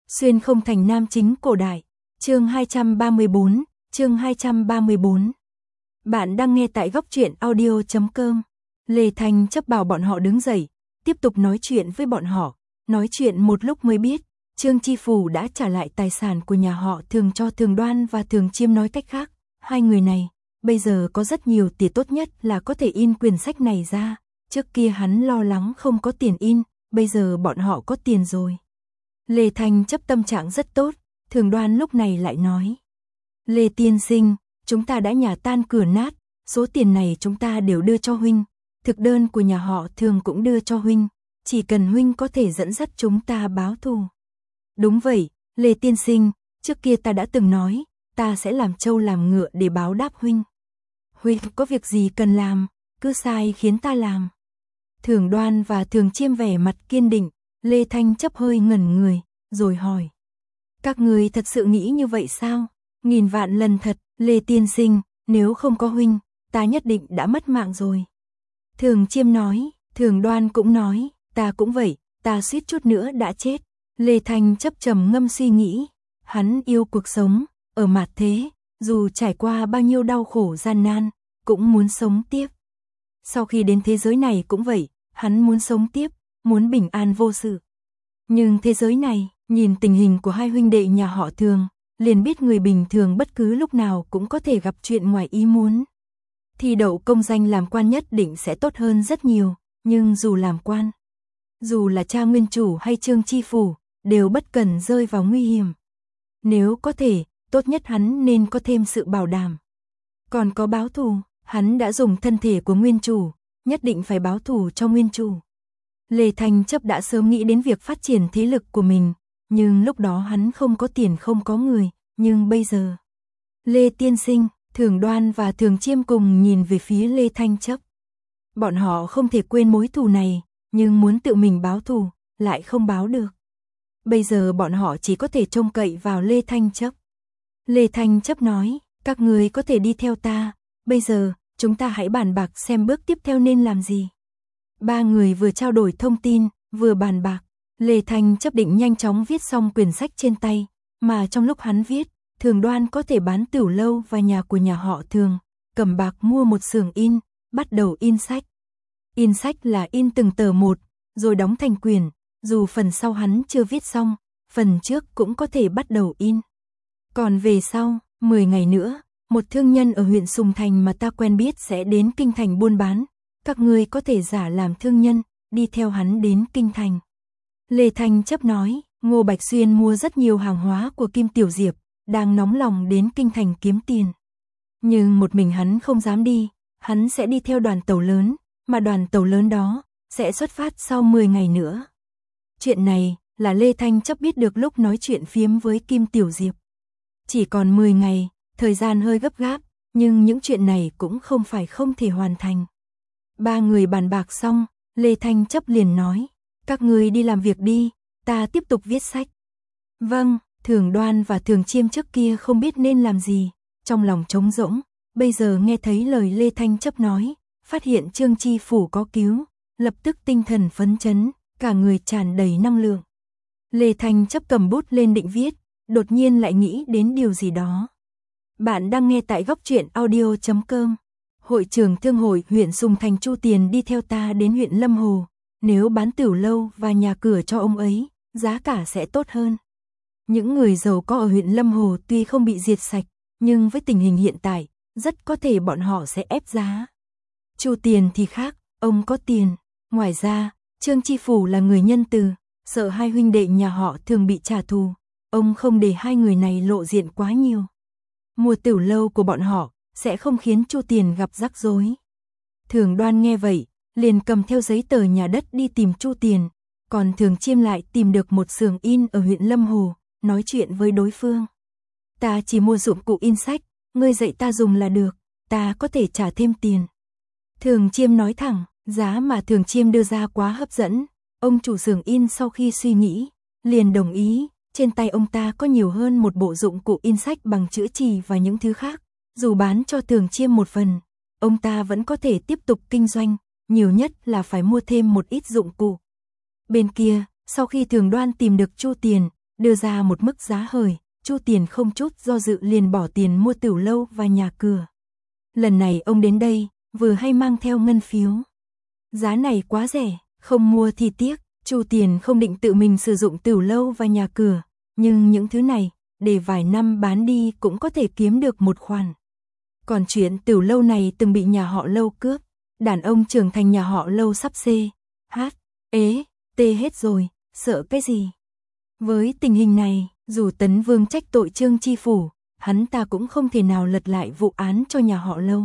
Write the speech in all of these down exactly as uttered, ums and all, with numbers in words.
Xuyên không thành nam chính cổ đại. Chương hai trăm ba mươi bốn, chương hai trăm ba mươi bốn. Bạn đang nghe tại góc truyện audio chấm com. Lê Thanh chấp bảo bọn họ đứng dậy, tiếp tục nói chuyện với bọn họ. Nói chuyện một lúc mới biết, Trương Chi Phủ đã trả lại tài sản của nhà họ Thường cho Thường Đoan và Thường Chiêm, nói cách khác, hai người này bây giờ có rất nhiều tiền, tốt nhất là có thể in quyển sách này ra. Trước kia hắn lo lắng không có tiền in, bây giờ bọn họ có tiền rồi. Lê Thanh chấp tâm trạng rất tốt, Thường Đoan lúc này lại nói: Lê tiên sinh, chúng ta đã nhà tan cửa nát, số tiền này chúng ta đều đưa cho huynh, thực đơn của nhà họ Thường cũng đưa cho huynh, chỉ cần huynh có thể dẫn dắt chúng ta báo thù. Đúng vậy, Lê tiên sinh, trước kia ta đã từng nói, ta sẽ làm trâu làm ngựa để báo đáp huynh. Huynh có việc gì cần làm, cứ sai khiến ta làm. Thường Đoan và Thường Chiêm vẻ mặt kiên định. Lê Thanh chấp hơi ngẩn người, rồi hỏi: Các người thật sự nghĩ như vậy sao? Nghìn vạn lần thật, Lê tiên sinh, nếu không có huynh, ta nhất định đã mất mạng rồi. Thường Chiêm nói, Thường Đoan cũng nói, ta cũng vậy, ta suýt chút nữa đã chết. Lê Thanh chấp trầm ngâm suy nghĩ, hắn yêu cuộc sống, ở mạt thế, dù trải qua bao nhiêu đau khổ gian nan, cũng muốn sống tiếp. Sau khi đến thế giới này cũng vậy, hắn muốn sống tiếp, muốn bình an vô sự. Nhưng thế giới này, nhìn tình hình của hai huynh đệ nhà họ Thường, liền biết người bình thường bất cứ lúc nào cũng có thể gặp chuyện ngoài ý muốn. Thi đậu công danh làm quan nhất định sẽ tốt hơn rất nhiều, nhưng dù làm quan, dù là cha nguyên chủ hay Trương Chi Phủ, đều bất cần rơi vào nguy hiểm. Nếu có thể, tốt nhất hắn nên có thêm sự bảo đảm. Còn có báo thù, hắn đã dùng thân thể của nguyên chủ, nhất định phải báo thù cho nguyên chủ. Lê Thanh chấp đã sớm nghĩ đến việc phát triển thế lực của mình, nhưng lúc đó hắn không có tiền không có người, nhưng bây giờ. Lê tiên sinh, Thường Đoan và Thường Chiêm cùng nhìn về phía Lê Thanh chấp. Bọn họ không thể quên mối thù này, nhưng muốn tự mình báo thù, lại không báo được. Bây giờ bọn họ chỉ có thể trông cậy vào Lê Thanh chấp. Lê Thanh chấp nói, các người có thể đi theo ta, bây giờ, chúng ta hãy bàn bạc xem bước tiếp theo nên làm gì. Ba người vừa trao đổi thông tin, vừa bàn bạc. Lê Thanh chấp định nhanh chóng viết xong quyển sách trên tay, mà trong lúc hắn viết, Thường Đoan có thể bán tửu lâu và nhà của nhà họ Thường, cầm bạc mua một xưởng in, bắt đầu in sách. In sách là in từng tờ một, rồi đóng thành quyển, dù phần sau hắn chưa viết xong, phần trước cũng có thể bắt đầu in. Còn về sau, mười ngày nữa, một thương nhân ở huyện Sùng Thành mà ta quen biết sẽ đến Kinh Thành buôn bán. Các ngươi có thể giả làm thương nhân, đi theo hắn đến Kinh Thành. Lê Thanh chấp nói, Ngô Bạch Xuyên mua rất nhiều hàng hóa của Kim Tiểu Diệp, đang nóng lòng đến Kinh Thành kiếm tiền. Nhưng một mình hắn không dám đi, hắn sẽ đi theo đoàn tàu lớn, mà đoàn tàu lớn đó sẽ xuất phát sau mười ngày nữa. Chuyện này là Lê Thanh chấp biết được lúc nói chuyện phiếm với Kim Tiểu Diệp. Chỉ còn mười ngày, thời gian hơi gấp gáp, nhưng những chuyện này cũng không phải không thể hoàn thành. Ba người bàn bạc xong, Lê Thanh chấp liền nói, các người đi làm việc đi, ta tiếp tục viết sách. Vâng, Thường Đoan và Thường Chiêm trước kia không biết nên làm gì, trong lòng trống rỗng, bây giờ nghe thấy lời Lê Thanh chấp nói, phát hiện Trương Chi Phủ có cứu, lập tức tinh thần phấn chấn, cả người tràn đầy năng lượng. Lê Thanh chấp cầm bút lên định viết, đột nhiên lại nghĩ đến điều gì đó. Bạn đang nghe tại góc truyện audio chấm com. Hội trưởng thương hội huyện Sùng Thành Chu Tiền đi theo ta đến huyện Lâm Hồ, nếu bán tửu lâu và nhà cửa cho ông ấy, giá cả sẽ tốt hơn. Những người giàu có ở huyện Lâm Hồ tuy không bị diệt sạch, nhưng với tình hình hiện tại, rất có thể bọn họ sẽ ép giá. Chu Tiền thì khác, ông có tiền. Ngoài ra, Trương Chi Phủ là người nhân từ, sợ hai huynh đệ nhà họ Thường bị trả thù, ông không để hai người này lộ diện quá nhiều. Mua tửu lâu của bọn họ sẽ không khiến Chu Tiền gặp rắc rối. Thường Đoan nghe vậy, liền cầm theo giấy tờ nhà đất đi tìm Chu Tiền, còn Thường Chiêm lại tìm được một xưởng in ở huyện Lâm Hồ, nói chuyện với đối phương. Ta chỉ mua dụng cụ in sách, ngươi dạy ta dùng là được, ta có thể trả thêm tiền. Thường Chiêm nói thẳng, giá mà Thường Chiêm đưa ra quá hấp dẫn, ông chủ xưởng in sau khi suy nghĩ, liền đồng ý, trên tay ông ta có nhiều hơn một bộ dụng cụ in sách bằng chữ chì và những thứ khác. Dù bán cho Thường Chiêm một phần, ông ta vẫn có thể tiếp tục kinh doanh, nhiều nhất là phải mua thêm một ít dụng cụ. Bên kia, sau khi Thường Đoan tìm được Chu Tiền, đưa ra một mức giá hời, Chu Tiền không chút do dự liền bỏ tiền mua tiểu lâu và nhà cửa. Lần này ông đến đây, vừa hay mang theo ngân phiếu. Giá này quá rẻ, không mua thì tiếc, Chu Tiền không định tự mình sử dụng tiểu lâu và nhà cửa, nhưng những thứ này, để vài năm bán đi cũng có thể kiếm được một khoản. Còn chuyện tiểu lâu này từng bị nhà họ Lâu cướp, đàn ông trưởng thành nhà họ Lâu sắp xê, hát, ế, tê hết rồi, sợ cái gì? Với tình hình này, dù Tấn Vương trách tội Trương Chi Phủ, hắn ta cũng không thể nào lật lại vụ án cho nhà họ Lâu.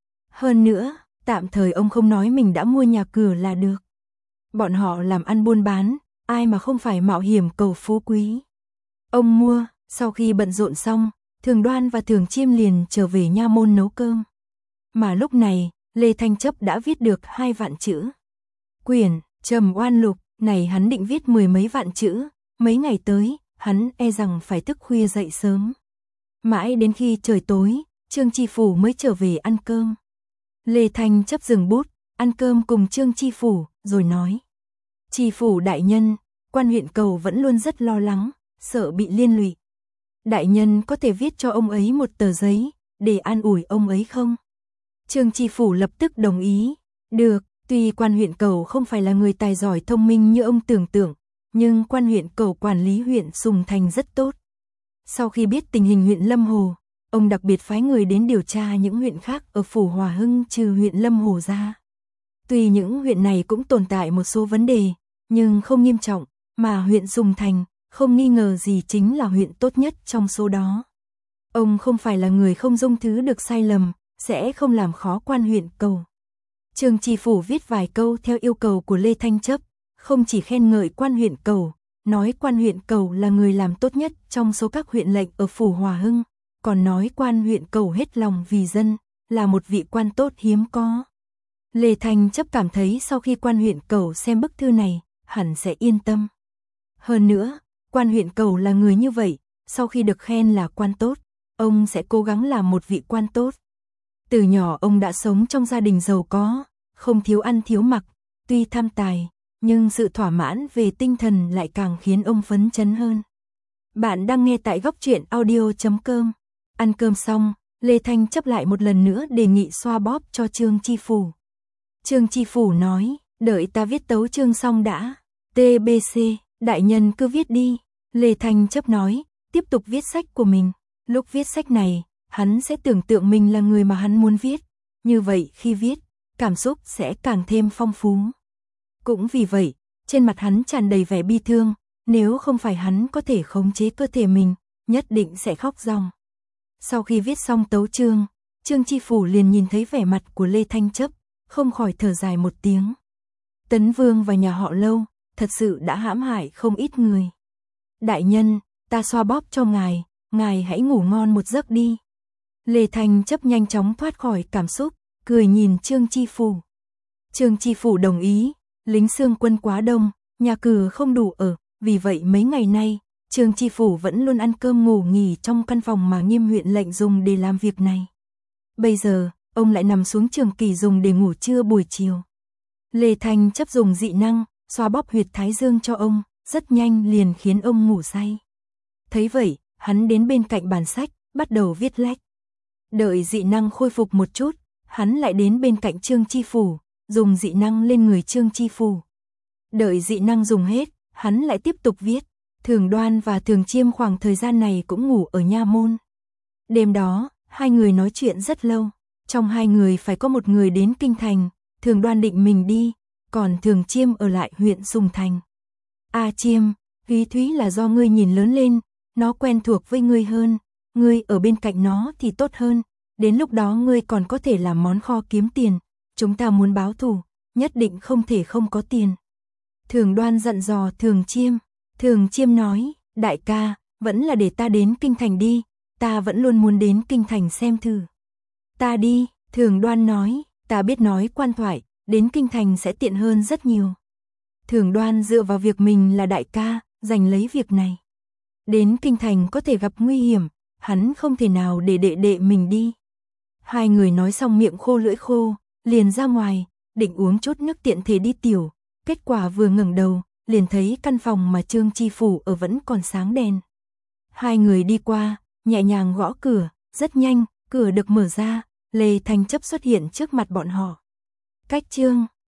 Hơn nữa, tạm thời ông không nói mình đã mua nhà cửa là được. Bọn họ làm ăn buôn bán, ai mà không phải mạo hiểm cầu phú quý. Ông mua, sau khi bận rộn xong, Thường Đoan và Thường Chiêm liền trở về nha môn nấu cơm. Mà lúc này, Lê Thanh Chấp đã viết được hai vạn chữ. Quyển Trầm Oan Lục này hắn định viết mười mấy vạn chữ, mấy ngày tới, hắn e rằng phải thức khuya dậy sớm. Mãi đến khi trời tối, Trương Chi Phủ mới trở về ăn cơm. Lê Thanh Chấp dừng bút, ăn cơm cùng Trương Chi Phủ, rồi nói. Chi Phủ đại nhân, quan huyện Cầu vẫn luôn rất lo lắng, sợ bị liên lụy. Đại nhân có thể viết cho ông ấy một tờ giấy, để an ủi ông ấy không? Trương Chi Phủ lập tức đồng ý. Được, tuy quan huyện Cầu không phải là người tài giỏi thông minh như ông tưởng tượng, nhưng quan huyện Cầu quản lý huyện Sùng Thành rất tốt. Sau khi biết tình hình huyện Lâm Hồ, ông đặc biệt phái người đến điều tra những huyện khác ở phủ Hòa Hưng trừ huyện Lâm Hồ ra. Tuy những huyện này cũng tồn tại một số vấn đề, nhưng không nghiêm trọng, mà huyện Sùng Thành, không nghi ngờ gì chính là huyện tốt nhất trong số đó. Ông không phải là người không dung thứ được sai lầm, sẽ không làm khó quan huyện Cầu. Trương Chi Phủ viết vài câu theo yêu cầu của Lê Thanh Chấp, không chỉ khen ngợi quan huyện Cầu, nói quan huyện Cầu là người làm tốt nhất trong số các huyện lệnh ở phủ Hòa Hưng, còn nói quan huyện Cầu hết lòng vì dân, là một vị quan tốt hiếm có. Lê Thanh Chấp cảm thấy sau khi quan huyện Cầu xem bức thư này, hẳn sẽ yên tâm. Hơn nữa, quan huyện Cầu là người như vậy, sau khi được khen là quan tốt, ông sẽ cố gắng làm một vị quan tốt. Từ nhỏ ông đã sống trong gia đình giàu có, không thiếu ăn thiếu mặc, tuy tham tài, nhưng sự thỏa mãn về tinh thần lại càng khiến ông phấn chấn hơn. Bạn đang nghe tại góc truyện audio chấm com. Ăn cơm xong, Lê Thanh Chấp lại một lần nữa đề nghị xoa bóp cho Trương Chi Phủ. Trương Chi Phủ nói, đợi ta viết tấu chương xong đã. tê bê xê, đại nhân cứ viết đi. Lê Thanh Chấp nói, tiếp tục viết sách của mình. Lúc viết sách này, hắn sẽ tưởng tượng mình là người mà hắn muốn viết. Như vậy khi viết, cảm xúc sẽ càng thêm phong phú. Cũng vì vậy, trên mặt hắn tràn đầy vẻ bi thương, nếu không phải hắn có thể khống chế cơ thể mình, nhất định sẽ khóc ròng. Sau khi viết xong tấu chương, Trương Chi Phủ liền nhìn thấy vẻ mặt của Lê Thanh Chấp, không khỏi thở dài một tiếng. Tấn Vương và nhà họ Lâu, thật sự đã hãm hại không ít người. Đại nhân, ta xoa bóp cho ngài, ngài hãy ngủ ngon một giấc đi. Lê Thanh Chấp nhanh chóng thoát khỏi cảm xúc, cười nhìn Trương Chi Phủ. Trương Chi Phủ đồng ý, lính xương quân quá đông, nhà cửa không đủ ở, vì vậy mấy ngày nay, Trương Chi Phủ vẫn luôn ăn cơm ngủ nghỉ trong căn phòng mà Nghiêm huyện lệnh dùng để làm việc này. Bây giờ, ông lại nằm xuống trường kỳ dùng để ngủ trưa buổi chiều. Lê Thanh Chấp dùng dị năng, xoa bóp huyệt thái dương cho ông, rất nhanh liền khiến ông ngủ say. Thấy vậy, hắn đến bên cạnh bàn sách, bắt đầu viết lách. Đợi dị năng khôi phục một chút, hắn lại đến bên cạnh Trương Chi Phủ, dùng dị năng lên người Trương Chi Phủ. Đợi dị năng dùng hết, hắn lại tiếp tục viết. Thường Đoan và Thường Chiêm khoảng thời gian này cũng ngủ ở nha môn. Đêm đó, hai người nói chuyện rất lâu. Trong hai người phải có một người đến Kinh Thành, Thường Đoan định mình đi, còn Thường Chiêm ở lại huyện Sùng Thành. A Chiêm, Thúy Thúy là do ngươi nhìn lớn lên, nó quen thuộc với ngươi hơn, ngươi ở bên cạnh nó thì tốt hơn, đến lúc đó ngươi còn có thể làm món kho kiếm tiền, chúng ta muốn báo thù, nhất định không thể không có tiền. Thường Đoan dặn dò Thường Chiêm. Thường Chiêm nói, đại ca, vẫn là để ta đến Kinh Thành đi, ta vẫn luôn muốn đến Kinh Thành xem thử. Ta đi, Thường Đoan nói, ta biết nói quan thoại, đến Kinh Thành sẽ tiện hơn rất nhiều. Thường Đoan dựa vào việc mình là đại ca, giành lấy việc này. Đến Kinh Thành có thể gặp nguy hiểm, hắn không thể nào để đệ đệ mình đi. Hai người nói xong miệng khô lưỡi khô, liền ra ngoài, định uống chút nước tiện thể đi tiểu, kết quả vừa ngẩng đầu, liền thấy căn phòng mà Trương Chi Phủ ở vẫn còn sáng đèn. Hai người đi qua, nhẹ nhàng gõ cửa, rất nhanh, cửa được mở ra, Lê Thanh Chấp xuất hiện trước mặt bọn họ. Cách Trương